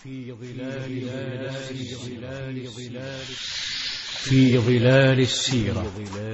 في ظلال السيرة.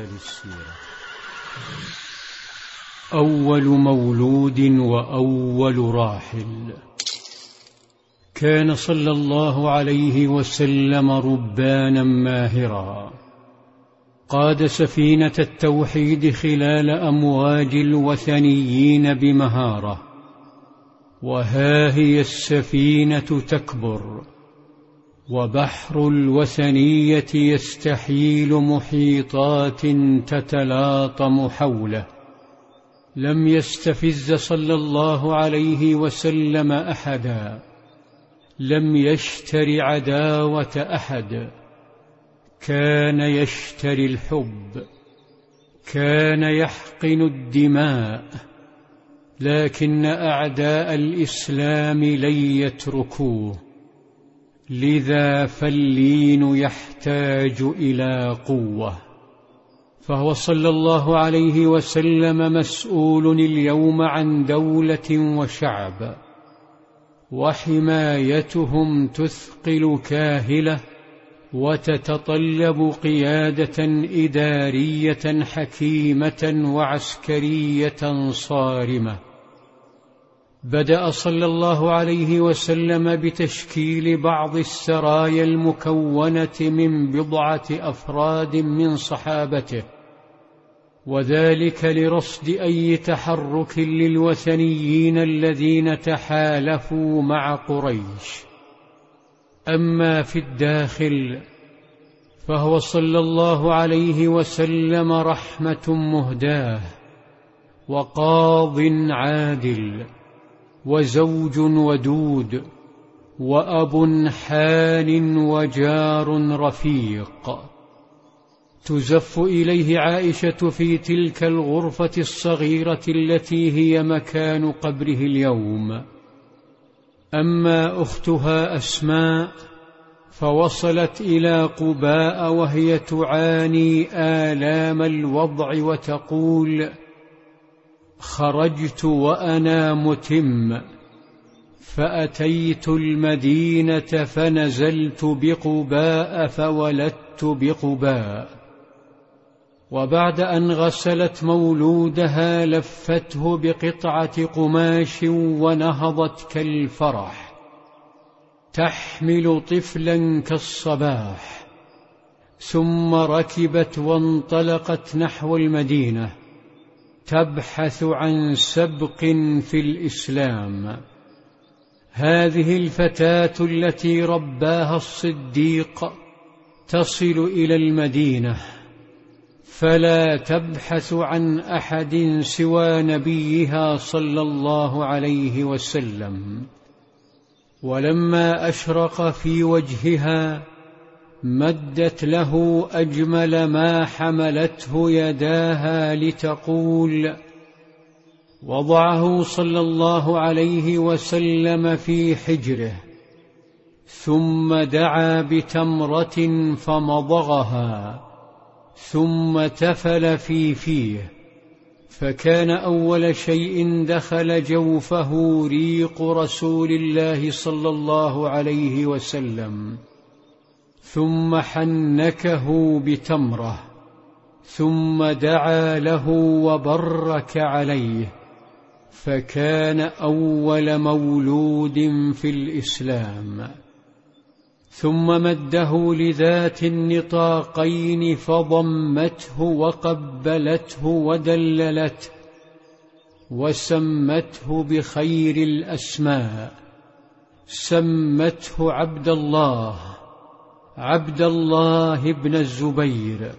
أول مولود وأول راحل. كان صلى الله عليه وسلم ربانا ماهرا، قاد سفينة التوحيد خلال أمواج الوثنيين بمهارة، وها هي السفينة تكبر وبحر الوثنية يستحيل محيطات تتلاطم حوله. لم يستفز صلى الله عليه وسلم أحدا، لم يشتري عداوة أحد، كان يشتري الحب، كان يحقن الدماء، لكن أعداء الإسلام لن يتركوه، لذا فاللين يحتاج إلى قوة. فهو صلى الله عليه وسلم مسؤول اليوم عن دولة وشعب، وحمايتهم تثقل كاهلة وتتطلب قيادة إدارية حكيمة وعسكرية صارمة. بدأ صلى الله عليه وسلم بتشكيل بعض السرايا المكونة من 10 أفراد من صحابته، وذلك لرصد أي تحرك للوثنيين الذين تحالفوا مع قريش. أما في الداخل فهو صلى الله عليه وسلم رحمة مهداة، وقاض عادل، وزوج ودود، وأب حان، وجار رفيق. تزف إليه عائشة في تلك الغرفة الصغيرة التي هي مكان قبره اليوم. أما أختها أسماء فوصلت إلى قباء وهي تعاني آلام الوضع وتقول: خرجت وأنا متم، فأتيت المدينة فنزلت بقباء فولدت بقباء. وبعد أن غسلت مولودها لفته بقطعة قماش ونهضت كالفرح، تحمل طفلا كالصباح، ثم ركبت وانطلقت نحو المدينة تبحث عن سبق في الإسلام. هذه الفتاة التي رباها الصديق تصل إلى المدينة، فلا تبحث عن أحد سوى نبيها صلى الله عليه وسلم. ولما أشرق في وجهها مدت له أجمل ما حملته يداها لتقول. وضعه صلى الله عليه وسلم في حجره، ثم دعا بتمرة فمضغها، ثم تفل في فيه، فكان أول شيء دخل جوفه ريق رسول الله صلى الله عليه وسلم، ثم حنكه بتمرة، ثم دعا له وبرك عليه، فكان أول مولود في الإسلام. ثم مده لذات النطاقين فضمته وقبلته ودللته، وسمته بخير الأسماء، سمته عبد الله، عبد الله بن الزبير.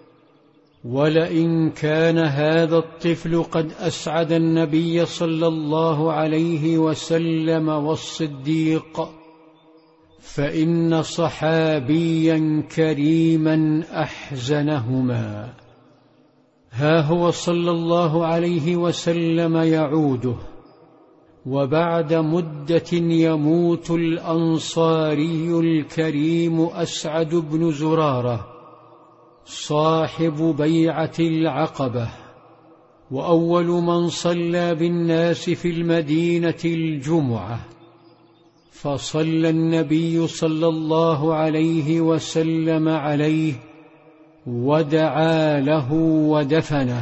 ولئن كان هذا الطفل قد أسعد النبي صلى الله عليه وسلم والصديق، فإن صحابيا كريما أحزنهما. ها هو صلى الله عليه وسلم يعوده، وبعد مدة يموت الأنصاري الكريم أسعد بن زرارة صاحب بيعة العقبة، وأول من صلى بالناس في المدينة الجمعة، فصلى النبي صلى الله عليه وسلم عليه ودعا له ودفنه،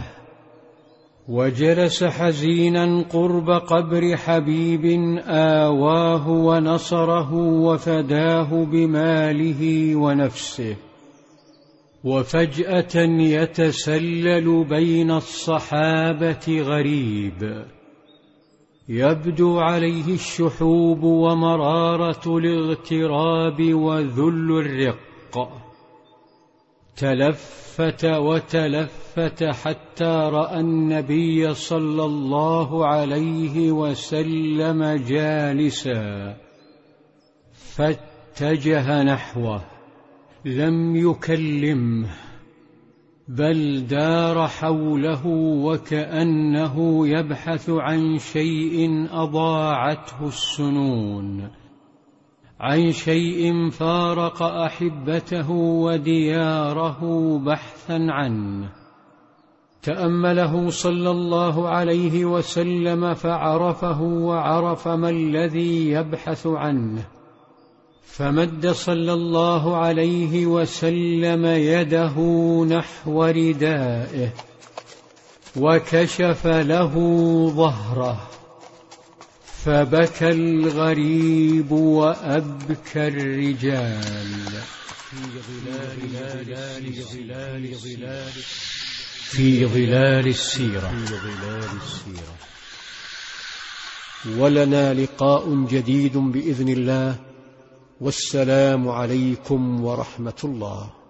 وجلس حزينا قرب قبر حبيب آواه ونصره وفداه بماله ونفسه. وفجأة يتسلل بين الصحابة غريب يبدو عليه الشحوب ومرارة الاغتراب وذل الرق، تلفت وتلفت حتى رأى النبي صلى الله عليه وسلم جالسا، فاتجه نحوه، لم يكلمه بل دار حوله وكأنه يبحث عن شيء أضاعته السنون، عن شيء فارق أحبته ودياره بحثا عنه. تأمله صلى الله عليه وسلم فعرفه وعرف ما الذي يبحث عنه، فمد صلى الله عليه وسلم يده نحو ردائه وكشف له ظهره، فبكى الغريب وأبكى الرجال في ظلال السيرة. ولنا لقاء جديد بإذن الله، والسلام عليكم ورحمة الله.